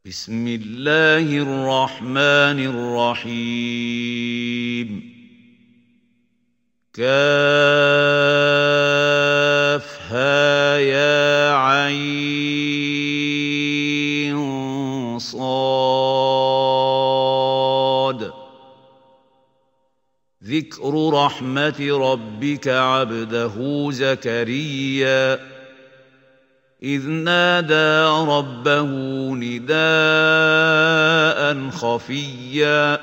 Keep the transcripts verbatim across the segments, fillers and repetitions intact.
بسم الله الرحمن الرحيم كافها يا عين صاد ذكر رحمة ربك عبده زكريا إذ نادى ربه نداء خفيا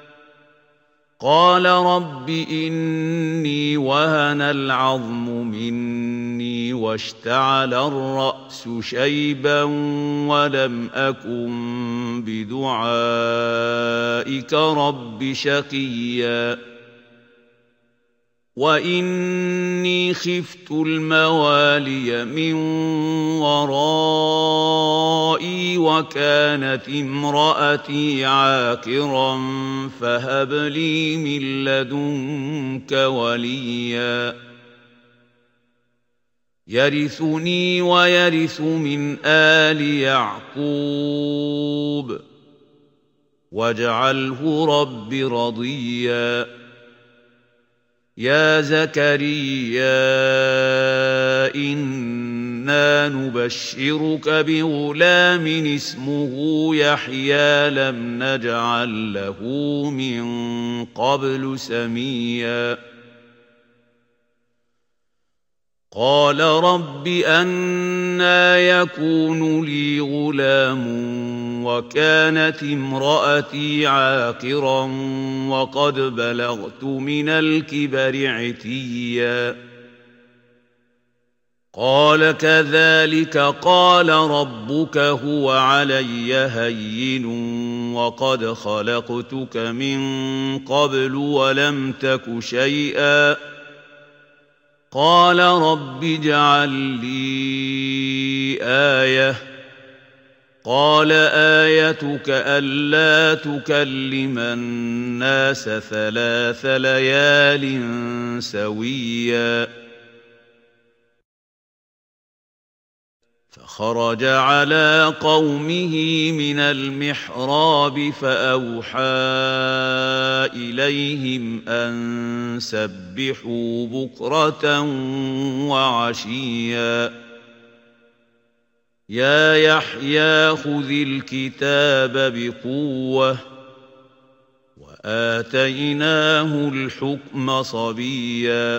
قال رب إني وهن العظم مني واشتعل الرأس شيبا ولم أكن بدعائك رب شقيا وإني خفت الموالي من ورائي وكانت امرأتي عاقرا فهب لي من لدنك وليا يرثني ويرث من آل يعقوب واجعله رب رضيا يا زكريا إنا نبشرك بغلام اسمه يحيى لم نجعل له من قبل سميا قال رب أنى يكون لي غلام وكانت امرأتي عاقرا وقد بلغت من الكبر عتيا قال كذلك قال ربك هو علي هين وقد خلقتك من قبل ولم تك شيئا قال رب اجعل لي آية قال آيتك ألا تكلم الناس ثلاث ليال سويا فخرج على قومه من المحراب فأوحى إليهم أن سبحوا بكرة وعشيا يا يحيى خذ الكتاب بقوة وآتيناه الحكم صبيا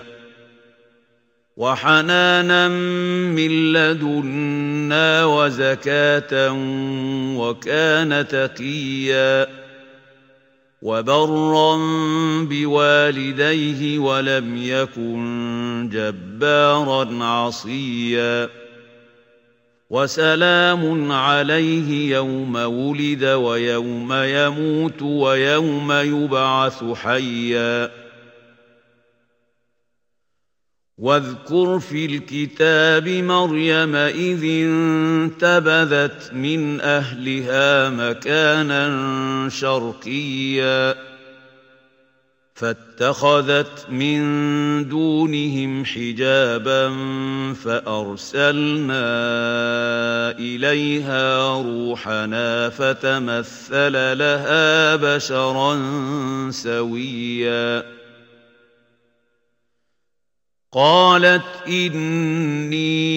وحنانا من لدنا وزكاة وكان تقيا وبرا بوالديه ولم يكن جبارا عصيا وسلام عليه يوم ولد ويوم يموت ويوم يبعث حيا واذكر في الكتاب مريم إذ انتبذت من أهلها مكانا شرقيا فاتخذت من دونهم حجابا فأرسلنا إليها روحنا فتمثل لها بشرا سويا قالت إني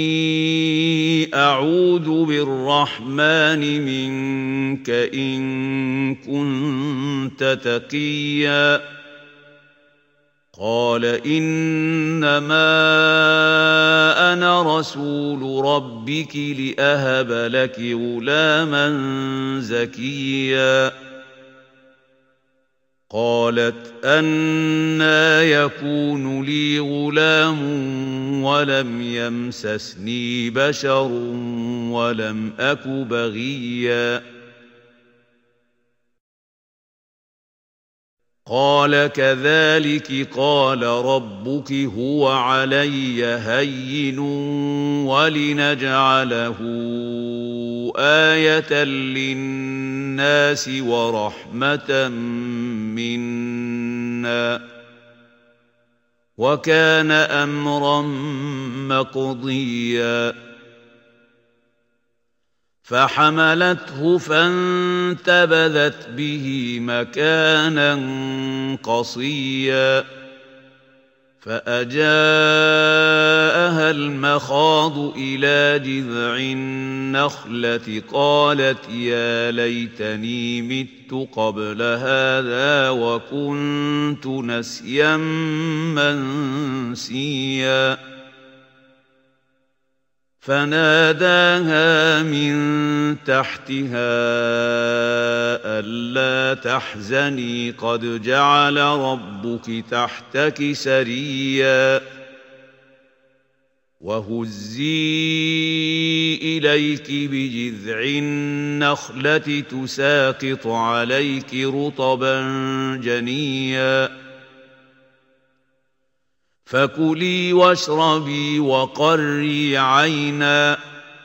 أعوذ بالرحمن منك إن كنت تقيا قال إنما أنا رسول ربك لأهب لك غلاما زكيا قالت أنى يكون لي غلام ولم يمسسني بشر ولم أك بغيا قال كذلك قال ربك هو علي هين ولنجعله آية للناس ورحمة منا وكان أمرا مقضيا فحملته فانتبذت به مكانا قصيا فأجاءها المخاض إلى جذع النخلة قالت يا ليتني مت قبل هذا وكنت نسيا منسيا فناداها من تحتها ألا تحزني قد جعل ربك تحتك سريا وهزي إليك بجذع النخلة تساقط عليك رطبا جنيا فكلي واشربي وقري عينا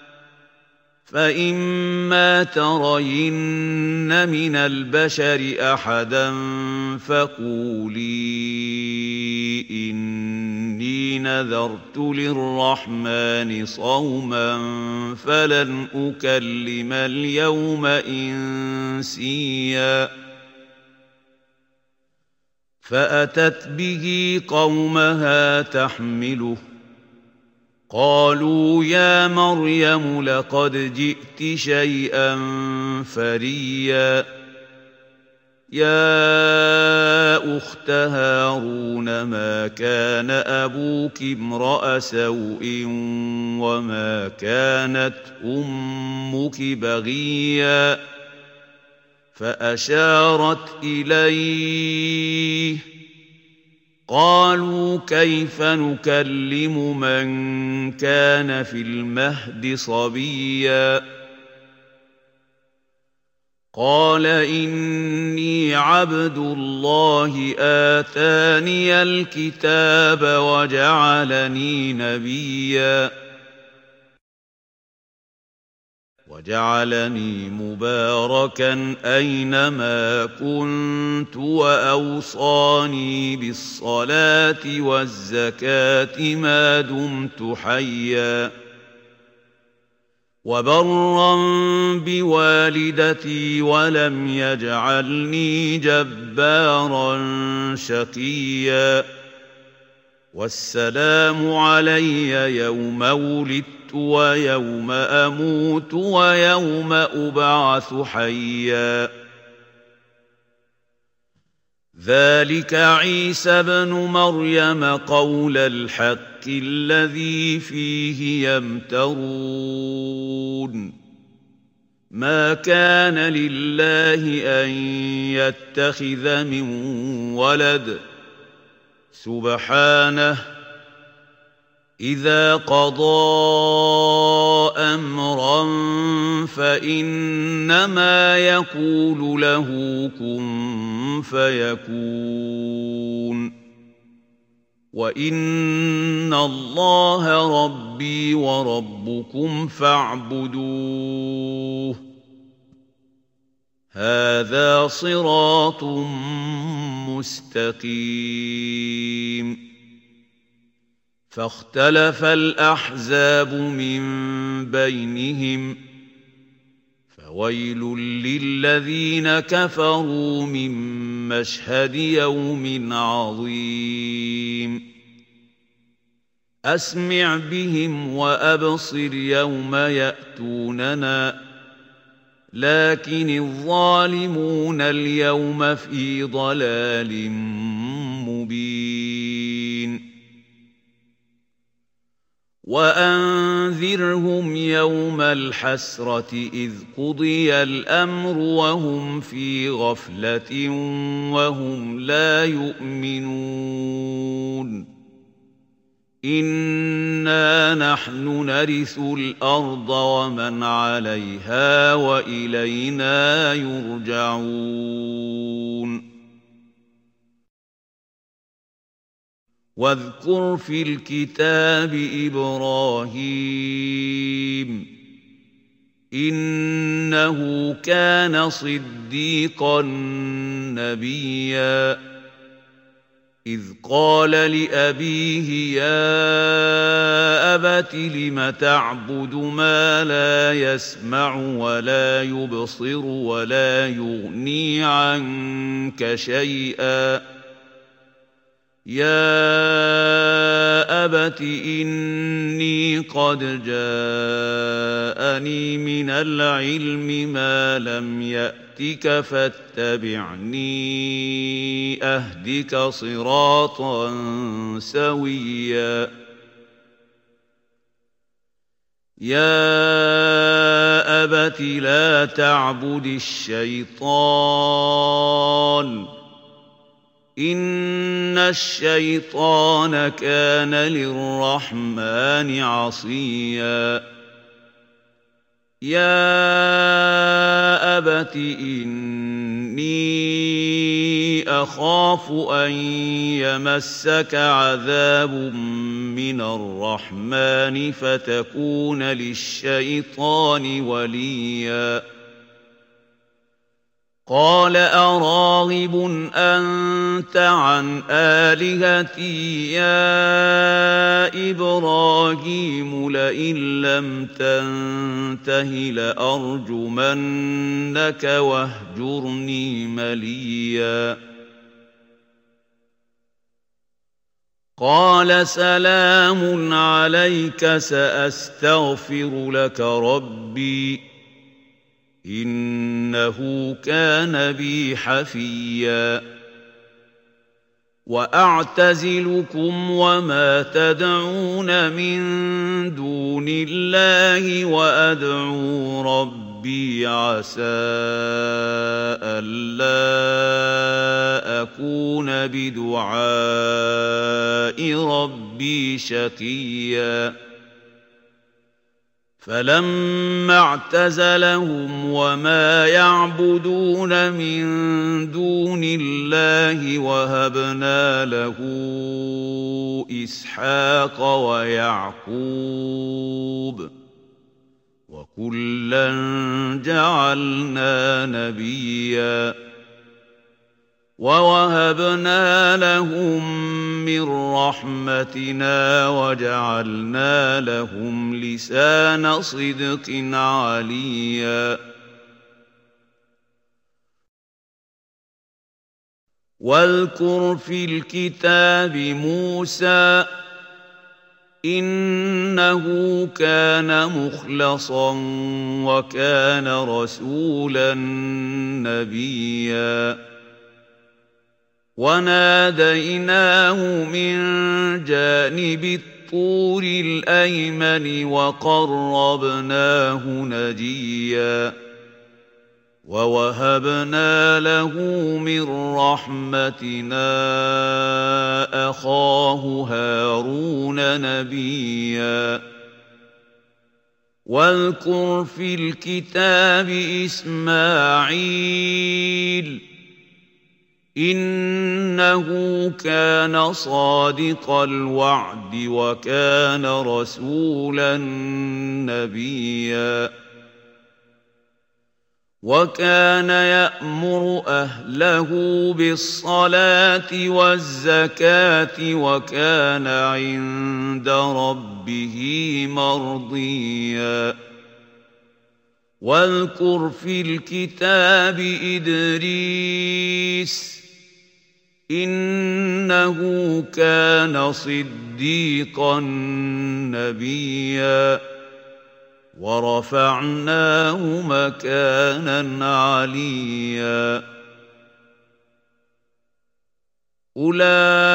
فإما ترين من البشر أحدا فقولي إني نذرت للرحمن صوما فلن أكلم اليوم إنسيا فأتت به قومها تحمله قالوا يا مريم لقد جئت شيئا فريا يا أخت هارون ما كان أبوك امرأ سوء وما كانت أمك بغيا فأشارت إليه قالوا كيف نكلم من كان في المهد صبيا قال إني عبد الله آتاني الكتاب وجعلني نبيا وجعلني مباركا أينما كنت وأوصاني بالصلاة والزكاة ما دمت حيا وبرا بوالدتي ولم يجعلني جبارا شقيا والسلام علي يوم ولدت ويوم أموت ويوم أبعث حيا ذلك عيسى بن مريم قول الحق الذي فيه يمترون ما كان لله أن يتخذ من ولد سبحانه إذا قضى أمرا فإنما يقول له كن فيكون وإن الله ربي وربكم فاعبدوه هذا صراط مستقيم فاختلف الأحزاب من بينهم فويل للذين كفروا من مشهد يوم عظيم أسمع بهم وأبصر يوم يأتوننا لكن الظالمون اليوم في ضلال مبين وأنذرهم يوم الحسرة إذ قضي الأمر وهم في غفلة وهم لا يؤمنون إنا نحن نرث الأرض ومن عليها وإلينا يرجعون واذكر في الكتاب إبراهيم إنه كان صديقا نبيا إذ قال لأبيه يا أبت لم تعبد ما لا يسمع ولا يبصر ولا يغني عنك شيئا يا أبت إني قد جاءني من العلم ما لم يأتك فاتبعني أهدك صراطا سويا يا أبت لا تعبد الشيطان إن الشيطان كان للرحمن عصيا يا أبت إني أخاف أن يمسك عذاب من الرحمن فتكون للشيطان وليا قال أراغب أنت عن آلهتي يا إبراهيم لئن لم تنته لأرجمنك واهجرني مليا قال سلام عليك سأستغفر لك ربي إنه كان بي حفيا وأعتزلكم وما تدعون من دون الله وأدعو ربي عسى ألا أكون بدعاء ربي شقيا فلما اعتزلهم وما يعبدون من دون الله وهبنا له إسحاق ويعقوب وكلا جعلنا نبيا ووهبنا لهم من رحمتنا وجعلنا لهم لسان صدق عليا واذكر في الكتاب موسى إنه كان مخلصا وكان رسولا نبيا وناديناه من جانب الطور الأيمن وقربناه نجيا ووهبنا له من رحمتنا أخاه هارون نبيا واذكر في الكتاب إسماعيل إنه كان صادق الوعد وكان رسولا نبيا وكان يأمر أهله بالصلاة والزكاة وكان عند ربه مرضيا واذكر في الكتاب إدريس إنه كان صديقا نبيا ورفعناه مكانا عليا أولئك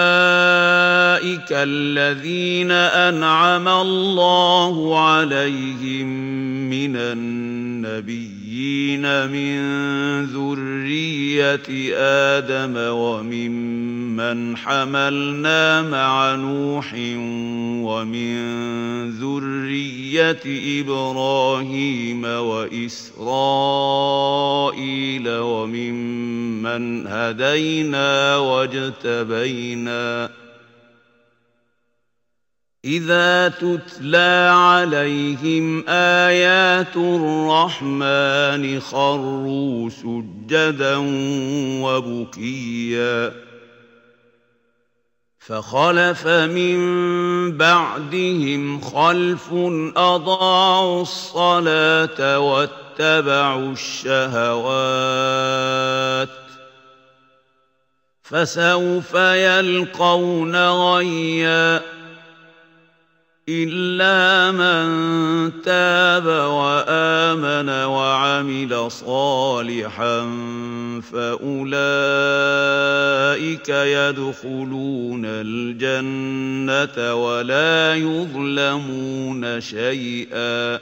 الذين أنعم الله عليهم من النبيين من ذرية آدم وممن حملنا مع نوح ومن ذرية إبراهيم وإسرائيل وممن هدينا واجتبينا إذا تتلى عليهم آيات الرحمن خروا سجدا وبكيا فخلف من بعدهم خلف أضاعوا الصلاة واتبعوا الشهوات فسوف يلقون غيا إلا من تاب وآمن وعمل صالحا فأولئك يدخلون الجنة ولا يظلمون شيئا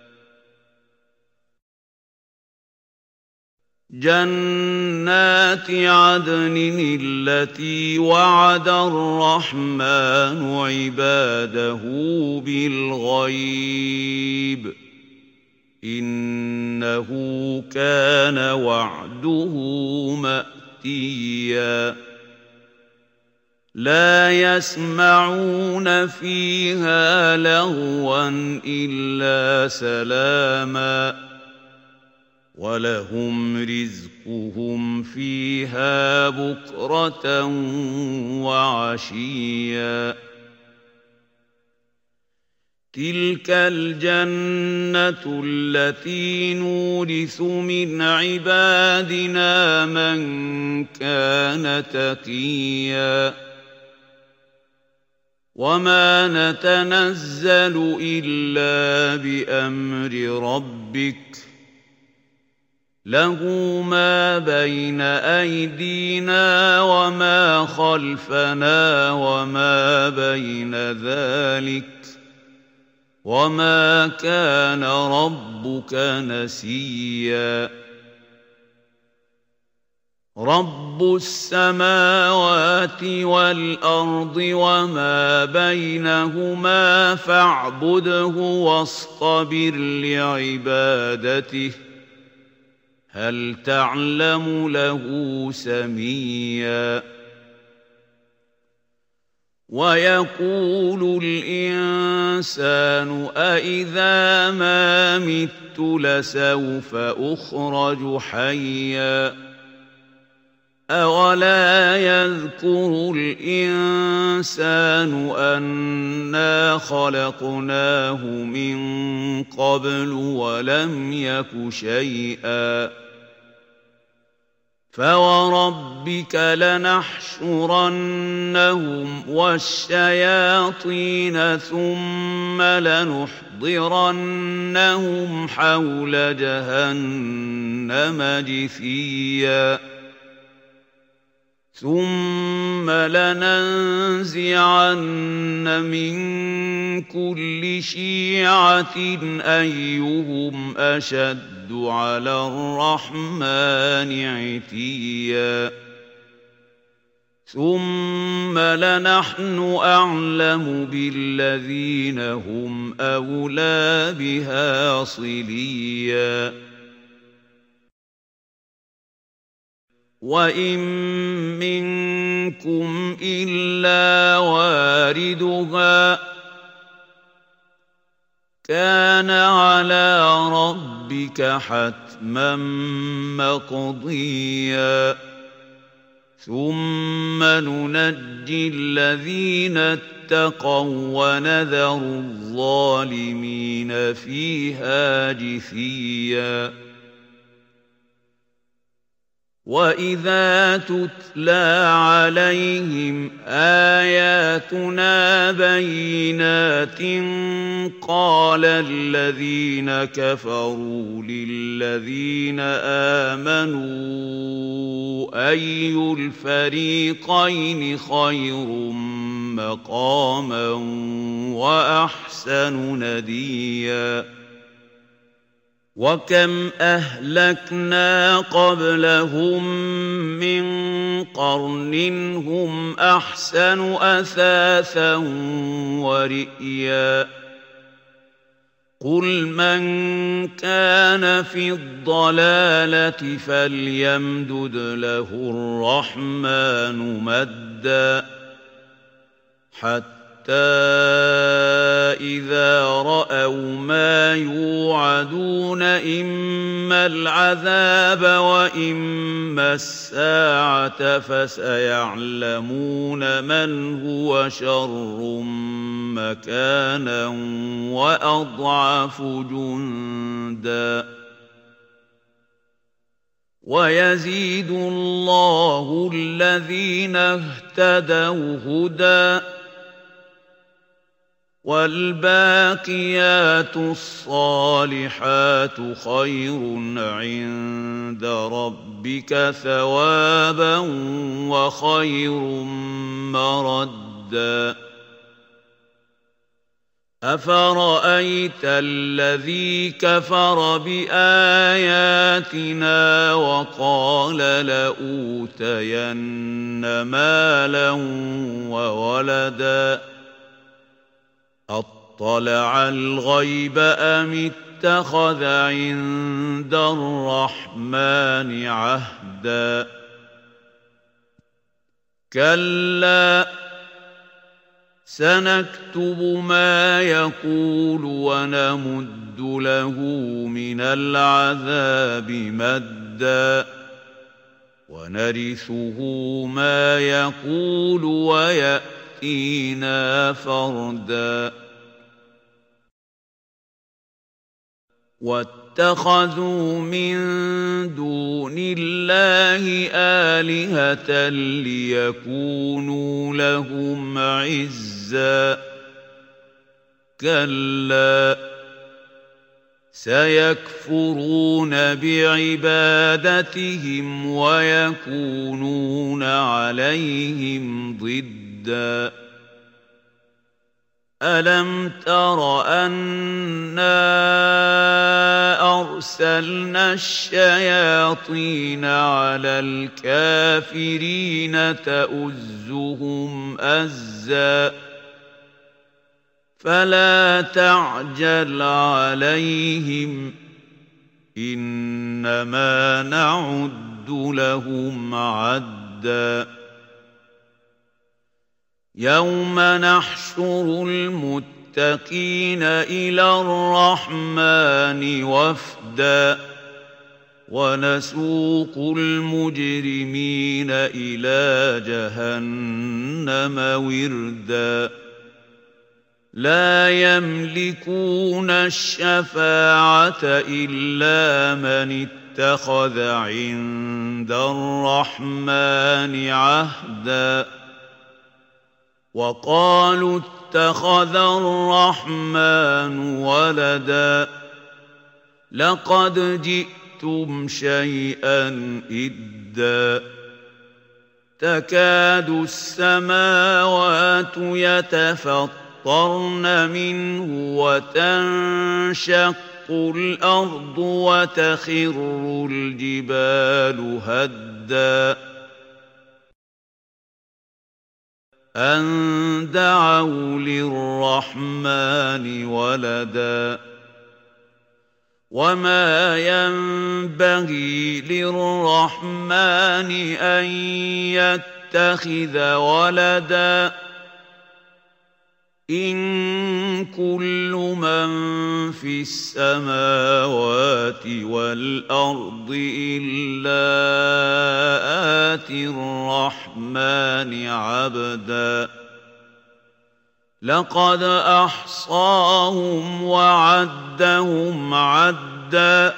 جنات عدن التي وعد الرحمن عباده بالغيب إنه كان وعده مأتيا لا يسمعون فيها لغوا إلا سلاما ولهم رزقهم فيها بكرة وعشيا تلك الجنة التي نورث من عبادنا من كان تقيا وما نتنزل إلا بأمر ربك له ما بين أيدينا وما خلفنا وما بين ذلك وما كان ربك نسيا رب السماوات والأرض وما بينهما فاعبده واصطبر لعبادته هل تعلم له سميا ويقول الإنسان أإذا ما مت لسوف أخرج حيا أولا يذكر الإنسان أنا خلقناه من قبل ولم يك شيئا فوربك لنحشرنهم والشياطين ثم لنحضرنهم حول جهنم جثيا ثم لننزعن من كل شيعة أيهم أشد على الرحمن عتيا ثم لنحن أعلم بالذين هم أولى بها صليا وإن منكم إلا واردها كان على ربك حتما مقضيا ثم ننجي الذين اتقوا ونذر الظالمين فيها جثيا وإذا تتلى عليهم آياتنا بينات قال الذين كفروا للذين آمنوا أي الفريقين خير مقاما وأحسن نديا وكم أهلكنا قبلهم من قرن هم أحسن أثاثا ورئيا قل من كان في الضلالة فليمدد له الرحمن مدا حتى إذا رأوا ما يوعدون إما العذاب وإما الساعة فسيعلمون من هو شر مكانا وأضعف جندا ويزيد الله الذين اهتدوا هدى والباقيات الصالحات خير عند ربك ثوابا وخير مردا أفرأيت الذي كفر بآياتنا وقال لأوتين مالا وولدا أطلع الغيب أم اتخذ عند الرحمن عهدا كلا سنكتب ما يقول ونمد له من العذاب مدا ونرثه ما يقول ويأتينا فردا واتخذوا من دون الله آلهة ليكونوا لهم عزا كلا سيكفرون بعبادتهم ويكونون عليهم ضدا ألم تر أنا أرسلنا الشياطين على الكافرين تؤزهم أزا فلا تعجل عليهم إنما نعد لهم عدا يوم نحشر المتقين إلى الرحمن وفدا ونسوق المجرمين إلى جهنم وردا لا يملكون الشفاعة إلا من اتخذ عند الرحمن عهدا وقالوا اتخذ الرحمن ولدا لقد جئتم شيئا إدا تكاد السماوات يتفطرن منه وتنشق الأرض وتخر الجبال هدا أن دعوا للرحمن ولدا وما ينبغي للرحمن أن يتخذ ولدا إن كل من في السماوات والأرض إلا آتي الرحمن عبدا لقد أحصاهم وعدهم عدا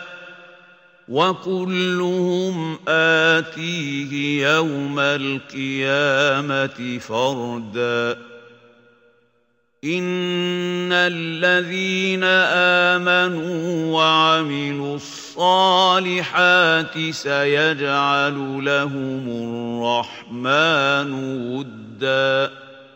وكلهم آتيه يوم القيامة فردا إن الذين آمنوا وعملوا الصالحات سيجعل لهم الرحمن ودا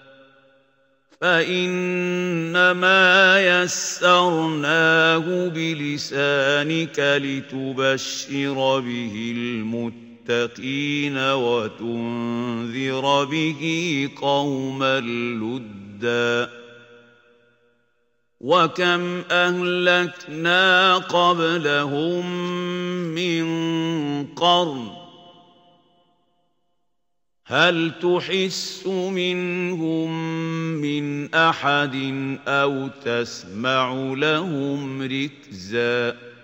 فإنما يسرناه بلسانك لتبشر به المتقين وتنذر به قوما لدا وكم أهلكنا قبلهم من قرن هل تحس منهم من أحد أو تسمع لهم ركزا